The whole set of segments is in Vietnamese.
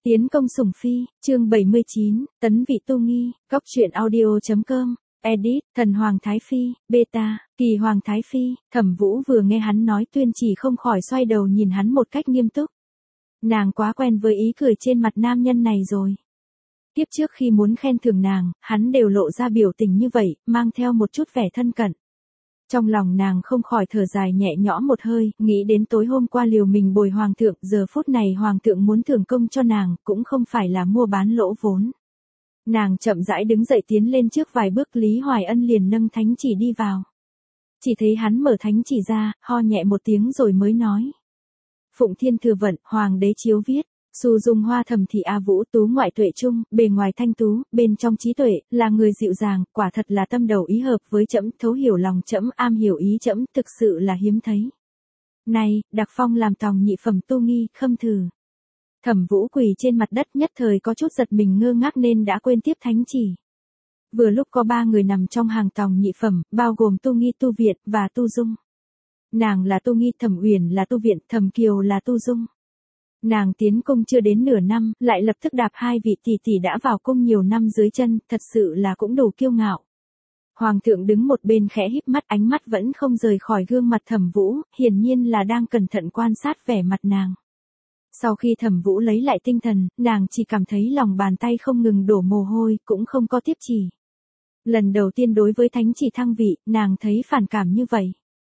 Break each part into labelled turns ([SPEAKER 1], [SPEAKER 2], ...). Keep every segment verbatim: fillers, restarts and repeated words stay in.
[SPEAKER 1] Tiến công sủng phi, chương bảy mươi chín, tấn vị tu nghi, góc truyện audio.com, edit, thần Hoàng Thái Phi, beta, kỳ Hoàng Thái Phi. Thẩm Vũ vừa nghe hắn nói Tuyên Chỉ không khỏi xoay đầu nhìn hắn một cách nghiêm túc. Nàng quá quen với ý cười trên mặt nam nhân này rồi. Tiếp trước khi muốn khen thưởng nàng, hắn đều lộ ra biểu tình như vậy, mang theo một chút vẻ thân cận. Trong lòng nàng không khỏi thở dài nhẹ nhõm một hơi, nghĩ đến tối hôm qua liều mình bồi hoàng thượng, giờ phút này hoàng thượng muốn thưởng công cho nàng, cũng không phải là mua bán lỗ vốn. Nàng chậm rãi đứng dậy tiến lên trước vài bước, Lý Hoài Ân liền nâng thánh chỉ đi vào. Chỉ thấy hắn mở thánh chỉ ra, ho nhẹ một tiếng rồi mới nói. Phụng Thiên Thừa Vận, Hoàng đế chiếu viết. Su Dung Hoa Thẩm Thị A Vũ tú ngoại tuệ trung, bề ngoài thanh tú, bên trong trí tuệ, là người dịu dàng, quả thật là tâm đầu ý hợp với trẫm, thấu hiểu lòng trẫm, am hiểu ý trẫm, thực sự là hiếm thấy. Này, đặc phong làm tòng nhị phẩm tu nghi, khâm thử. Thẩm Vũ quỳ trên mặt đất, nhất thời có chút giật mình ngơ ngác nên đã quên tiếp thánh chỉ. Vừa lúc có ba người nằm trong hàng tòng nhị phẩm, bao gồm Tu Nghi, Tu Viện và Tu Dung. Nàng là Tu Nghi, Thẩm Uyển là Tu Viện, Thẩm Kiều là Tu Dung. Nàng tiến cung chưa đến nửa năm, lại lập tức đạp hai vị tỷ tỷ đã vào cung nhiều năm dưới chân, thật sự là cũng đủ kiêu ngạo. Hoàng thượng đứng một bên khẽ híp mắt, ánh mắt vẫn không rời khỏi gương mặt Thẩm Vũ, hiển nhiên là đang cẩn thận quan sát vẻ mặt nàng. Sau khi Thẩm Vũ lấy lại tinh thần, nàng chỉ cảm thấy lòng bàn tay không ngừng đổ mồ hôi, cũng không có tiếp chỉ. Lần đầu tiên đối với thánh chỉ thăng vị, nàng thấy phản cảm như vậy.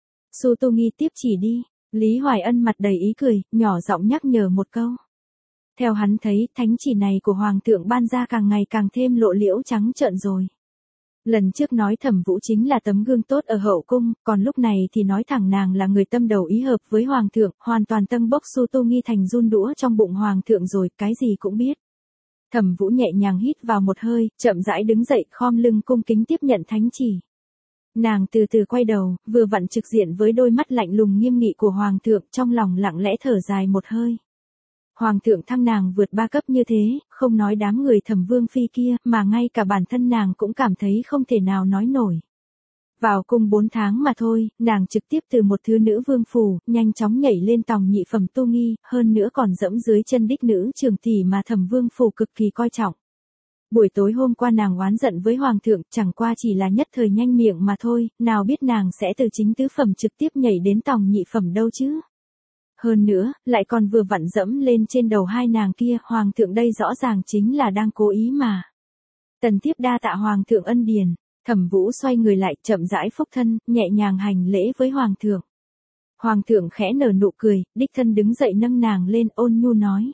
[SPEAKER 1] Su Tu Nghi tiếp chỉ đi. Lý Hoài Ân mặt đầy ý cười, nhỏ giọng nhắc nhở một câu. Theo hắn thấy, thánh chỉ này của Hoàng thượng ban ra càng ngày càng thêm lộ liễu trắng trợn rồi. Lần trước nói Thẩm Vũ chính là tấm gương tốt ở hậu cung, còn lúc này thì nói thẳng nàng là người tâm đầu ý hợp với Hoàng thượng, hoàn toàn tân bốc Su Tu Nghi thành run đũa trong bụng Hoàng thượng rồi, cái gì cũng biết. Thẩm Vũ nhẹ nhàng hít vào một hơi, chậm rãi đứng dậy, khom lưng cung kính tiếp nhận thánh chỉ. Nàng từ từ quay đầu, vừa vặn trực diện với đôi mắt lạnh lùng nghiêm nghị của Hoàng thượng, trong lòng lặng lẽ thở dài một hơi. Hoàng thượng thăng nàng vượt ba cấp như thế, không nói đám người Thẩm Vương phi kia, mà ngay cả bản thân nàng cũng cảm thấy không thể nào nói nổi. Vào cung bốn tháng mà thôi, nàng trực tiếp từ một thứ nữ vương phủ, nhanh chóng nhảy lên tòng nhị phẩm tu nghi, hơn nữa còn dẫm dưới chân đích nữ trường tỷ mà Thẩm Vương phủ cực kỳ coi trọng. Buổi tối hôm qua nàng oán giận với Hoàng thượng, chẳng qua chỉ là nhất thời nhanh miệng mà thôi, nào biết nàng sẽ từ chính tứ phẩm trực tiếp nhảy đến tòng nhị phẩm đâu chứ. Hơn nữa, lại còn vừa vặn dẫm lên trên đầu hai nàng kia, Hoàng thượng đây rõ ràng chính là đang cố ý mà. Tần Thiếp đa tạ Hoàng thượng ân điển. Thẩm Vũ xoay người lại, chậm rãi phúc thân, nhẹ nhàng hành lễ với Hoàng thượng. Hoàng thượng khẽ nở nụ cười, đích thân đứng dậy nâng nàng lên, ôn nhu nói.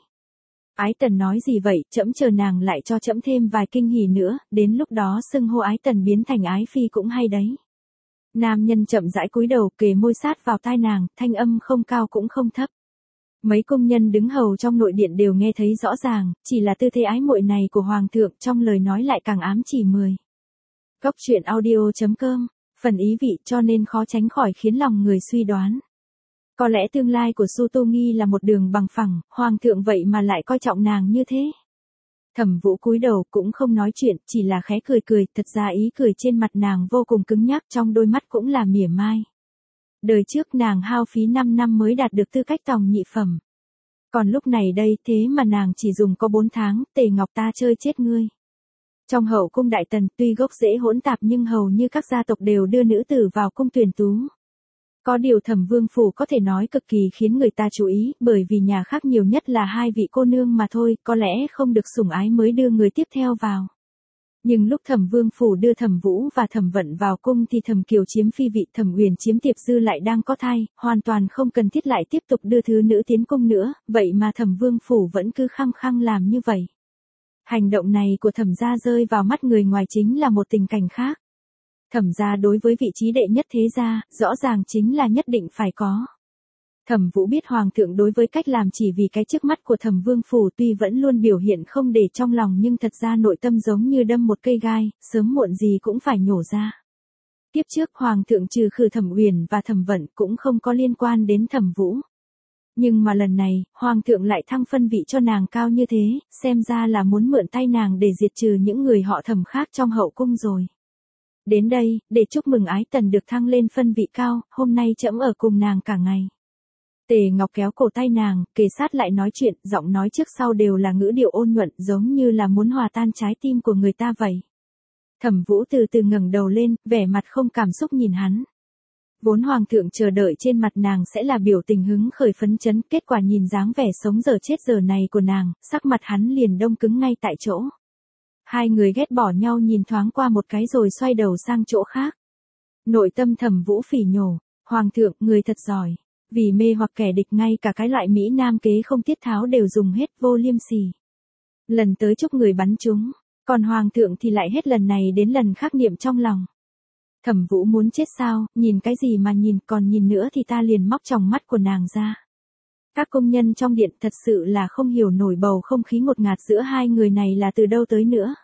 [SPEAKER 1] Ái Tần nói gì vậy, trẫm chờ nàng lại cho trẫm thêm vài kinh hỉ nữa, đến lúc đó xưng hô Ái Tần biến thành Ái Phi cũng hay đấy. Nam nhân chậm rãi cúi đầu, kề môi sát vào tai nàng, thanh âm không cao cũng không thấp. Mấy công nhân đứng hầu trong nội điện đều nghe thấy rõ ràng, chỉ là tư thế ái muội này của Hoàng thượng trong lời nói lại càng ám chỉ mười. Góc truyện audio.com, phần ý vị cho nên khó tránh khỏi khiến lòng người suy đoán. Có lẽ tương lai của Su Tu Nghi là một đường bằng phẳng, Hoàng thượng vậy mà lại coi trọng nàng như thế. Thẩm Vũ cúi đầu cũng không nói chuyện, chỉ là khẽ cười cười, thật ra ý cười trên mặt nàng vô cùng cứng nhắc, trong đôi mắt cũng là mỉa mai. Đời trước nàng hao phí năm năm mới đạt được tư cách tòng nhị phẩm. Còn lúc này đây thế mà nàng chỉ dùng có bốn tháng, Tề Ngọc ta chơi chết ngươi. Trong hậu cung Đại Tần tuy gốc rễ hỗn tạp nhưng hầu như các gia tộc đều đưa nữ tử vào cung tuyển tú. Có điều Thẩm Vương phủ có thể nói cực kỳ khiến người ta chú ý, bởi vì nhà khác nhiều nhất là hai vị cô nương mà thôi, có lẽ không được sủng ái mới đưa người tiếp theo vào. Nhưng lúc Thẩm Vương phủ đưa Thẩm Vũ và Thẩm Vận vào cung thì Thẩm Kiều chiếm phi vị, Thẩm Uyển chiếm Tiệp Dư lại đang có thai, hoàn toàn không cần thiết lại tiếp tục đưa thứ nữ tiến cung nữa, vậy mà Thẩm Vương phủ vẫn cứ khăng khăng làm như vậy. Hành động này của Thẩm gia rơi vào mắt người ngoài chính là một tình cảnh khác. Thẩm gia đối với vị trí đệ nhất thế gia, rõ ràng chính là nhất định phải có. Thẩm Vũ biết Hoàng thượng đối với cách làm chỉ vì cái trước mắt của Thẩm Vương phủ tuy vẫn luôn biểu hiện không để trong lòng nhưng thật ra nội tâm giống như đâm một cây gai, sớm muộn gì cũng phải nhổ ra. Tiếp trước Hoàng thượng trừ khử Thẩm Uyển và Thẩm Vận cũng không có liên quan đến Thẩm Vũ. Nhưng mà lần này, Hoàng thượng lại thăng phân vị cho nàng cao như thế, xem ra là muốn mượn tay nàng để diệt trừ những người họ Thẩm khác trong hậu cung rồi. Đến đây, để chúc mừng Ái Tần được thăng lên phân vị cao, hôm nay trẫm ở cùng nàng cả ngày. Tề Ngọc kéo cổ tay nàng, kề sát lại nói chuyện, giọng nói trước sau đều là ngữ điệu ôn nhuận, giống như là muốn hòa tan trái tim của người ta vậy. Thẩm Vũ từ từ ngẩng đầu lên, vẻ mặt không cảm xúc nhìn hắn. Vốn hoàng thượng chờ đợi trên mặt nàng sẽ là biểu tình hứng khởi phấn chấn, kết quả nhìn dáng vẻ sống giờ chết giờ này của nàng, sắc mặt hắn liền đông cứng ngay tại chỗ. Hai người ghét bỏ nhau nhìn thoáng qua một cái rồi xoay đầu sang chỗ khác. Nội tâm Thẩm Vũ phỉ nhổ, hoàng thượng, người thật giỏi. Vì mê hoặc kẻ địch ngay cả cái loại Mỹ Nam kế không tiết tháo đều dùng hết, vô liêm sỉ. Lần tới chúc người bắn chúng, còn hoàng thượng thì lại hết lần này đến lần khác niệm trong lòng. Thẩm Vũ muốn chết sao, nhìn cái gì mà nhìn, còn nhìn nữa thì ta liền móc tròng mắt của nàng ra. Các công nhân trong điện thật sự là không hiểu nổi bầu không khí ngột ngạt giữa hai người này là từ đâu tới nữa.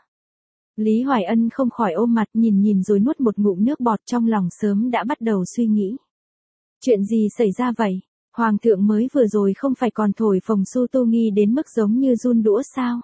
[SPEAKER 1] Lý Hoài Ân không khỏi ôm mặt nhìn nhìn rồi nuốt một ngụm nước bọt, trong lòng sớm đã bắt đầu suy nghĩ. Chuyện gì xảy ra vậy? Hoàng thượng mới vừa rồi không phải còn thổi phồng Su Tu Nghi đến mức giống như run đũa sao?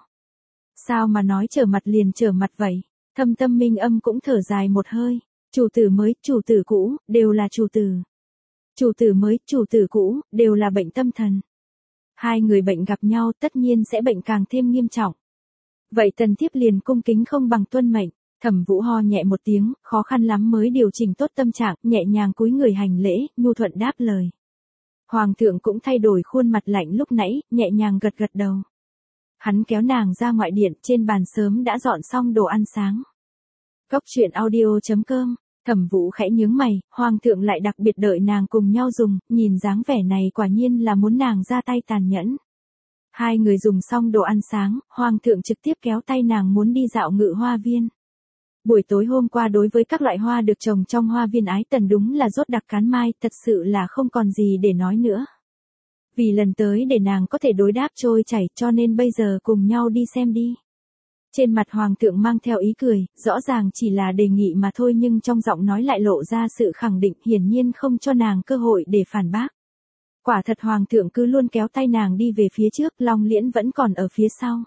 [SPEAKER 1] Sao mà nói trở mặt liền trở mặt vậy? Thâm Tâm Minh Âm cũng thở dài một hơi. Chủ tử mới, chủ tử cũ, đều là chủ tử. Chủ tử mới, chủ tử cũ, đều là bệnh tâm thần. Hai người bệnh gặp nhau tất nhiên sẽ bệnh càng thêm nghiêm trọng. Vậy Tần Thiếp liền cung kính không bằng tuân mệnh. Thẩm Vũ ho nhẹ một tiếng, khó khăn lắm mới điều chỉnh tốt tâm trạng, nhẹ nhàng cúi người hành lễ, nhu thuận đáp lời. Hoàng thượng cũng thay đổi khuôn mặt lạnh lúc nãy, nhẹ nhàng gật gật đầu. Hắn kéo nàng ra ngoại điện, trên bàn sớm đã dọn xong đồ ăn sáng. Góc truyện audio chấm com. Thẩm Vũ khẽ nhướng mày, hoàng thượng lại đặc biệt đợi nàng cùng nhau dùng, nhìn dáng vẻ này quả nhiên là muốn nàng ra tay tàn nhẫn. Hai người dùng xong đồ ăn sáng, hoàng thượng trực tiếp kéo tay nàng muốn đi dạo Ngự Hoa Viên. Buổi tối hôm qua đối với các loại hoa được trồng trong hoa viên Ái Tần đúng là rốt đặc cán mai, thật sự là không còn gì để nói nữa. Vì lần tới để nàng có thể đối đáp trôi chảy cho nên bây giờ cùng nhau đi xem đi. Trên mặt hoàng thượng mang theo ý cười, rõ ràng chỉ là đề nghị mà thôi nhưng trong giọng nói lại lộ ra sự khẳng định, hiển nhiên không cho nàng cơ hội để phản bác. Quả thật hoàng thượng cứ luôn kéo tay nàng đi về phía trước, Long Liễn vẫn còn ở phía sau.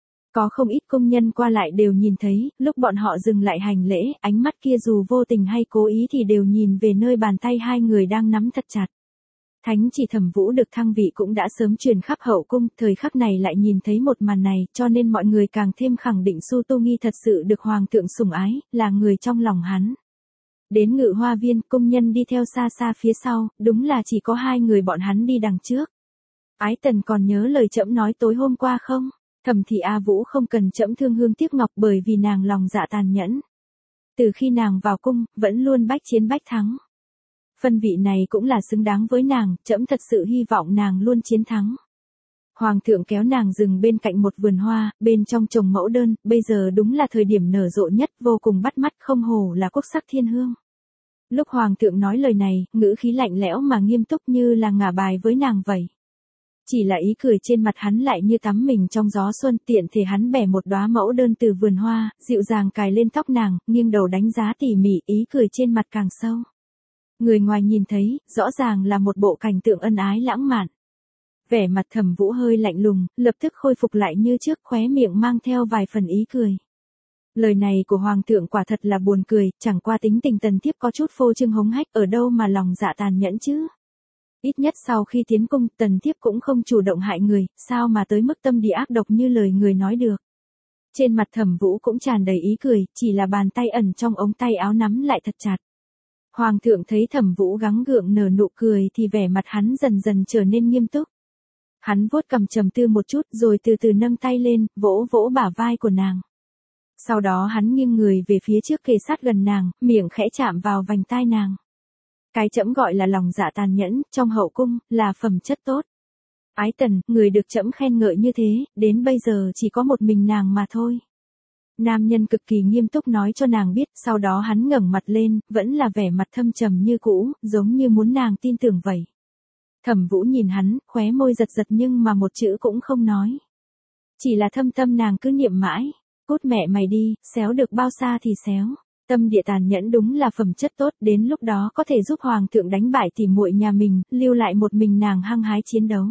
[SPEAKER 1] Có không ít công nhân qua lại đều nhìn thấy, lúc bọn họ dừng lại hành lễ, ánh mắt kia dù vô tình hay cố ý thì đều nhìn về nơi bàn tay hai người đang nắm thật chặt. Thánh chỉ Thẩm Vũ được thăng vị cũng đã sớm truyền khắp hậu cung, thời khắc này lại nhìn thấy một màn này, cho nên mọi người càng thêm khẳng định Su Tu Nghi thật sự được hoàng thượng sủng ái, là người trong lòng hắn. Đến Ngự Hoa Viên, công nhân đi theo xa xa phía sau, đúng là chỉ có hai người bọn hắn đi đằng trước. Ái Tần còn nhớ lời trẫm nói tối hôm qua không? Thẩm thị A Vũ không cần trẫm thương hương tiếc ngọc bởi vì nàng lòng dạ tàn nhẫn. Từ khi nàng vào cung, vẫn luôn bách chiến bách thắng. Phân vị này cũng là xứng đáng với nàng, trẫm thật sự hy vọng nàng luôn chiến thắng. Hoàng thượng kéo nàng dừng bên cạnh một vườn hoa, bên trong trồng mẫu đơn, bây giờ đúng là thời điểm nở rộ nhất, vô cùng bắt mắt, không hổ là quốc sắc thiên hương. Lúc hoàng thượng nói lời này, ngữ khí lạnh lẽo mà nghiêm túc như là ngả bài với nàng vậy. Chỉ là ý cười trên mặt hắn lại như tắm mình trong gió xuân, tiện thể hắn bẻ một đóa mẫu đơn từ vườn hoa, dịu dàng cài lên tóc nàng, nghiêng đầu đánh giá tỉ mỉ, ý cười trên mặt càng sâu. Người ngoài nhìn thấy, rõ ràng là một bộ cảnh tượng ân ái lãng mạn. Vẻ mặt Thẩm Vũ hơi lạnh lùng, lập tức khôi phục lại như trước, khóe miệng mang theo vài phần ý cười. Lời này của hoàng thượng quả thật là buồn cười, chẳng qua tính tình Tần Thiếp có chút phô trương hống hách, ở đâu mà lòng dạ tàn nhẫn chứ. Ít nhất sau khi tiến cung, Tần Thiếp cũng không chủ động hại người, sao mà tới mức tâm địa ác độc như lời người nói được. Trên mặt Thẩm Vũ cũng tràn đầy ý cười, chỉ là bàn tay ẩn trong ống tay áo nắm lại thật chặt. Hoàng thượng thấy Thẩm Vũ gắng gượng nở nụ cười thì vẻ mặt hắn dần dần trở nên nghiêm túc. Hắn vuốt cằm trầm tư một chút rồi từ từ nâng tay lên, vỗ vỗ bả vai của nàng. Sau đó hắn nghiêng người về phía trước kề sát gần nàng, miệng khẽ chạm vào vành tai nàng. Cái trẫm gọi là lòng dạ tàn nhẫn, trong hậu cung, là phẩm chất tốt. Ái Tần, người được trẫm khen ngợi như thế, đến bây giờ chỉ có một mình nàng mà thôi. Nam nhân cực kỳ nghiêm túc nói cho nàng biết, sau đó hắn ngẩng mặt lên, vẫn là vẻ mặt thâm trầm như cũ, giống như muốn nàng tin tưởng vậy. Thẩm Vũ nhìn hắn, khóe môi giật giật nhưng mà một chữ cũng không nói. Chỉ là thâm tâm nàng cứ niệm mãi, cút mẹ mày đi, xéo được bao xa thì xéo. Tâm địa tàn nhẫn đúng là phẩm chất tốt, đến lúc đó có thể giúp hoàng thượng đánh bại tỉ muội nhà mình, lưu lại một mình nàng hăng hái chiến đấu.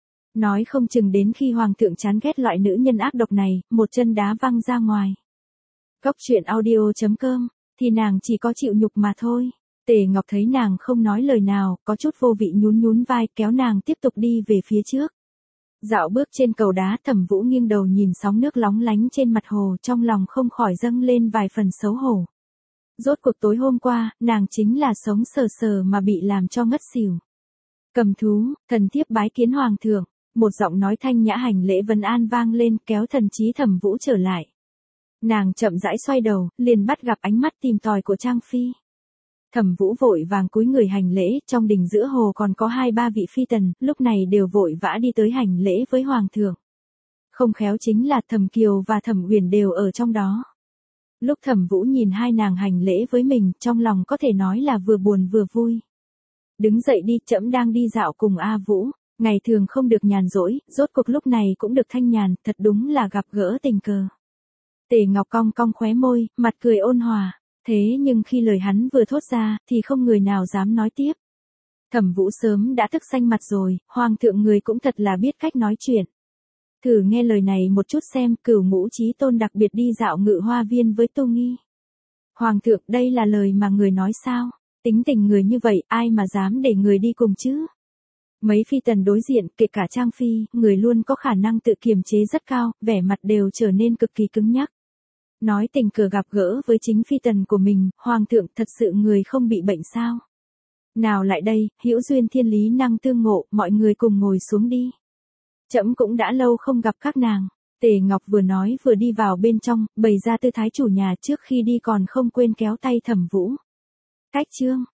[SPEAKER 1] Nói không chừng đến khi hoàng thượng chán ghét loại nữ nhân ác độc này, một chân đá văng ra ngoài. Góc truyện audio chấm com, thì nàng chỉ có chịu nhục mà thôi. Tề Ngọc thấy nàng không nói lời nào, có chút vô vị nhún nhún vai kéo nàng tiếp tục đi về phía trước. Dạo bước trên cầu đá, Thẩm Vũ nghiêng đầu nhìn sóng nước lóng lánh trên mặt hồ, trong lòng không khỏi dâng lên vài phần xấu hổ. Rốt cuộc tối hôm qua, nàng chính là sống sờ sờ mà bị làm cho ngất xỉu. Cầm thú, thần thiếp bái kiến hoàng thượng, một giọng nói thanh nhã hành lễ vân an vang lên kéo thần trí Thẩm Vũ trở lại. Nàng chậm rãi xoay đầu, liền bắt gặp ánh mắt tìm tòi của Trang Phi. Thẩm Vũ vội vàng cúi người hành lễ, trong đình giữa hồ còn có hai ba vị phi tần, lúc này đều vội vã đi tới hành lễ với hoàng thượng. Không khéo chính là Thẩm Kiều và Thẩm Uyển đều ở trong đó. Lúc Thẩm Vũ nhìn hai nàng hành lễ với mình, trong lòng có thể nói là vừa buồn vừa vui. Đứng dậy đi, trẫm đang đi dạo cùng A Vũ, ngày thường không được nhàn rỗi, rốt cuộc lúc này cũng được thanh nhàn, thật đúng là gặp gỡ tình cờ. Tề Ngọc cong cong khóe môi, mặt cười ôn hòa. Thế nhưng khi lời hắn vừa thốt ra, thì không người nào dám nói tiếp. Thẩm Vũ sớm đã thức xanh mặt rồi, hoàng thượng người cũng thật là biết cách nói chuyện. Thử nghe lời này một chút xem, Cửu Ngũ Chí Tôn đặc biệt đi dạo Ngự Hoa Viên với Tô Nghi. Hoàng thượng, đây là lời mà người nói sao? Tính tình người như vậy, ai mà dám để người đi cùng chứ? Mấy phi tần đối diện, kể cả Trang Phi, người luôn có khả năng tự kiềm chế rất cao, vẻ mặt đều trở nên cực kỳ cứng nhắc. Nói tình cờ gặp gỡ với chính phi tần của mình, hoàng thượng thật sự người không bị bệnh sao? Nào lại đây, hữu duyên thiên lý năng tương ngộ, mọi người cùng ngồi xuống đi. Trẫm cũng đã lâu không gặp các nàng. Tề Ngọc vừa nói vừa đi vào bên trong, bày ra tư thái chủ nhà, trước khi đi còn không quên kéo tay Thẩm Vũ. Cách chương